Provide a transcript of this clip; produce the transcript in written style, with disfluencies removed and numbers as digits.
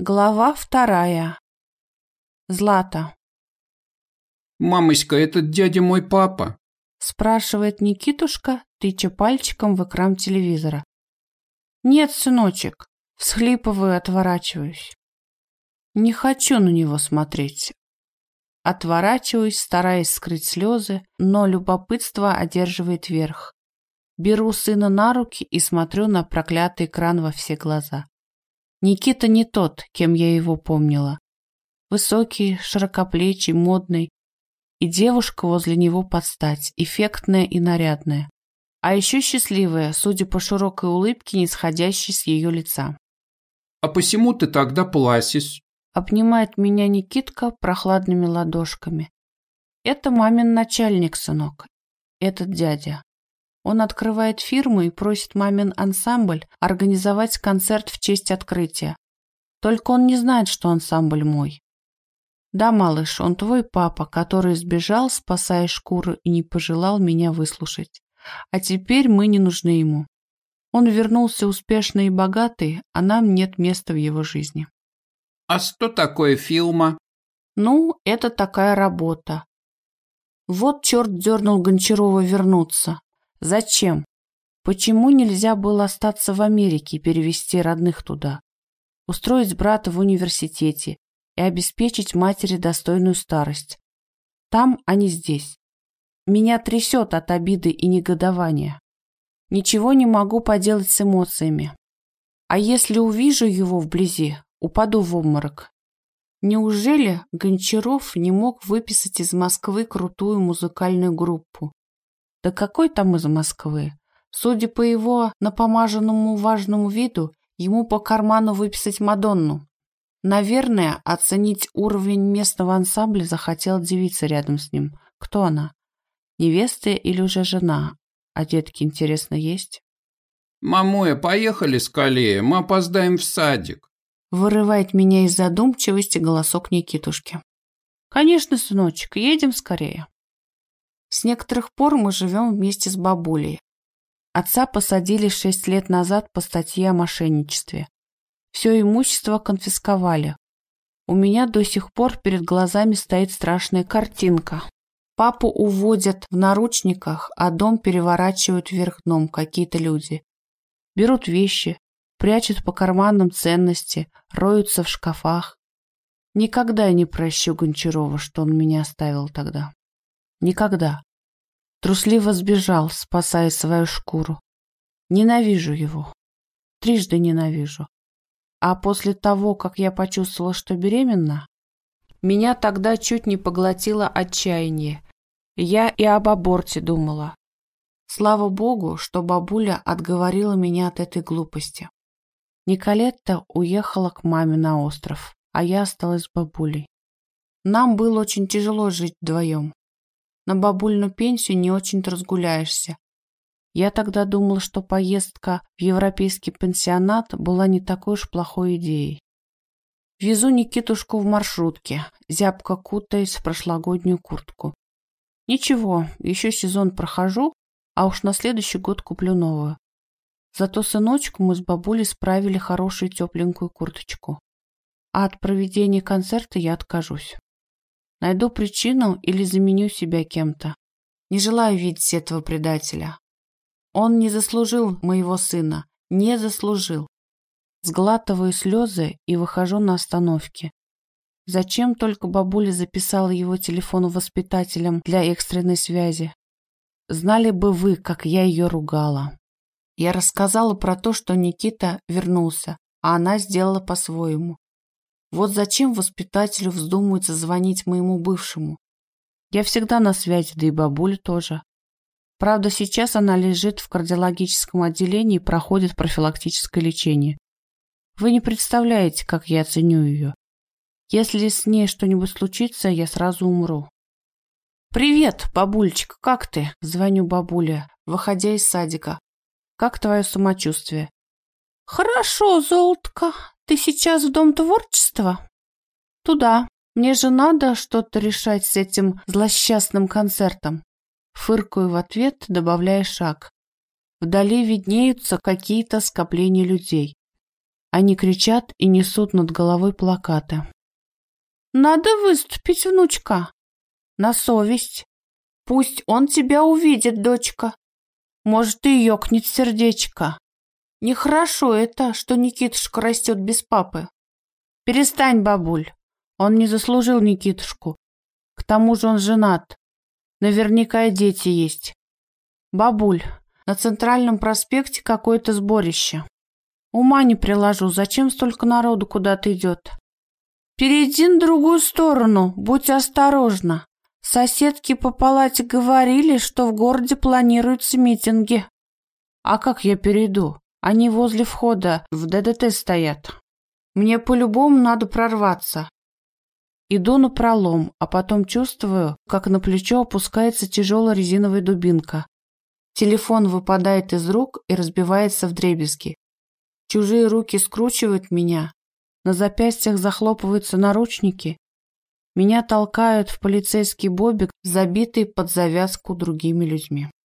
Глава 2. Злата. «Мамоська, этот дядя мой папа?» Спрашивает Никитушка, тыча пальчиком в экран телевизора. «Нет, сыночек», всхлипываю, отворачиваюсь. Не хочу на него смотреть. Отворачиваюсь, стараясь скрыть слезы, но любопытство одерживает верх. Беру сына на руки и смотрю на проклятый экран во все глаза. Никита не тот, кем я его помнила. Высокий, широкоплечий, модный. И девушка возле него под стать, эффектная и нарядная. А еще счастливая, судя по широкой улыбке, не сходящей с ее лица. «А посему ты тогда пласишь?» Обнимает меня Никитка прохладными ладошками. Это мамин начальник, сынок. Этот дядя. Он открывает фирму и просит мамин ансамбль организовать концерт в честь открытия. Только он не знает, что ансамбль мой. Да, малыш, он твой папа, который сбежал, спасая шкуру, и не пожелал меня выслушать. А теперь мы не нужны ему. Он вернулся успешный и богатый, а нам нет места в его жизни. «А что такое фирма?» Ну, это такая работа. Вот черт дернул Гончарова вернуться. Зачем? Почему нельзя было остаться в Америке и перевести родных туда? Устроить брата в университете и обеспечить матери достойную старость. Там, а не здесь. Меня трясет от обиды и негодования. Ничего не могу поделать с эмоциями. А если увижу его вблизи, упаду в обморок. Неужели Гончаров не мог выписать из Москвы крутую музыкальную группу? Да какой там из Москвы? Судя по его напомаженному важному виду, ему по карману выписать Мадонну. Наверное, оценить уровень местного ансамбля захотела девица рядом с ним. Кто она? Невеста или уже жена? А детки, интересно, есть? «Мамуя, поехали скорее, мы опоздаем в садик». Вырывает меня из задумчивости голосок Никитушки. Конечно, сыночек, едем скорее. С некоторых пор мы живем вместе с бабулей. Отца посадили 6 лет назад по статье о мошенничестве. Все имущество конфисковали. У меня до сих пор перед глазами стоит страшная картинка. Папу уводят в наручниках, а дом переворачивают вверх дном какие-то люди. Берут вещи, прячут по карманам ценности, роются в шкафах. Никогда я не прощу Гончарова, что он меня оставил тогда. Никогда. Трусливо сбежал, спасая свою шкуру. Ненавижу его. Трижды ненавижу. А после того, как я почувствовала, что беременна, меня тогда чуть не поглотило отчаяние. Я и об аборте думала. Слава Богу, что бабуля отговорила меня от этой глупости. Николетта уехала к маме на остров, а я осталась с бабулей. Нам было очень тяжело жить вдвоем. На бабульну пенсию не очень-то разгуляешься. Я тогда думала, что поездка в европейский пансионат была не такой уж плохой идеей. Везу Никитушку в маршрутке, зябко кутаясь в прошлогоднюю куртку. Ничего, еще сезон прохожу, а уж на следующий год куплю новую. Зато сыночку мы с бабулей справили хорошую тепленькую курточку. А от проведения концерта я откажусь. Найду причину или заменю себя кем-то. Не желаю видеть этого предателя. Он не заслужил моего сына. Не заслужил. Сглатываю слезы и выхожу на остановке. Зачем только бабуля записала его телефон воспитателям для экстренной связи? Знали бы вы, как я ее ругала. Я рассказала про то, что Никита вернулся, а она сделала по-своему. Вот зачем воспитателю вздумается звонить моему бывшему? Я всегда на связи, да и бабуля тоже. Правда, сейчас она лежит в кардиологическом отделении и проходит профилактическое лечение. Вы не представляете, как я ценю ее. Если с ней что-нибудь случится, я сразу умру. «Привет, бабулечка, как ты?» Звоню бабуле, выходя из садика. «Как твое самочувствие?» «Хорошо, золотко. Ты сейчас в Дом творчества?» «Туда. Мне же надо что-то решать с этим злосчастным концертом». Фыркаю в ответ, добавляя шаг. Вдали виднеются какие-то скопления людей. Они кричат и несут над головой плакаты. «Надо выступить, внучка. На совесть. Пусть он тебя увидит, дочка. Может, и ёкнет сердечко. Нехорошо это, что Никитушка растет без папы. Перестань, бабуль. Он не заслужил Никитушку. К тому же он женат. Наверняка и дети есть. Бабуль, на Центральном проспекте какое-то сборище. Ума не приложу, зачем столько народу куда-то идет? Перейди на другую сторону, будь осторожна. Соседки по палате говорили, что в городе планируются митинги. А как я перейду? Они возле входа в ДДТ стоят. Мне по-любому надо прорваться. Иду напролом, а потом чувствую, как на плечо опускается тяжелая резиновая дубинка. Телефон выпадает из рук и разбивается вдребезги. Чужие руки скручивают меня, на запястьях захлопываются наручники. Меня толкают в полицейский бобик, забитый под завязку другими людьми.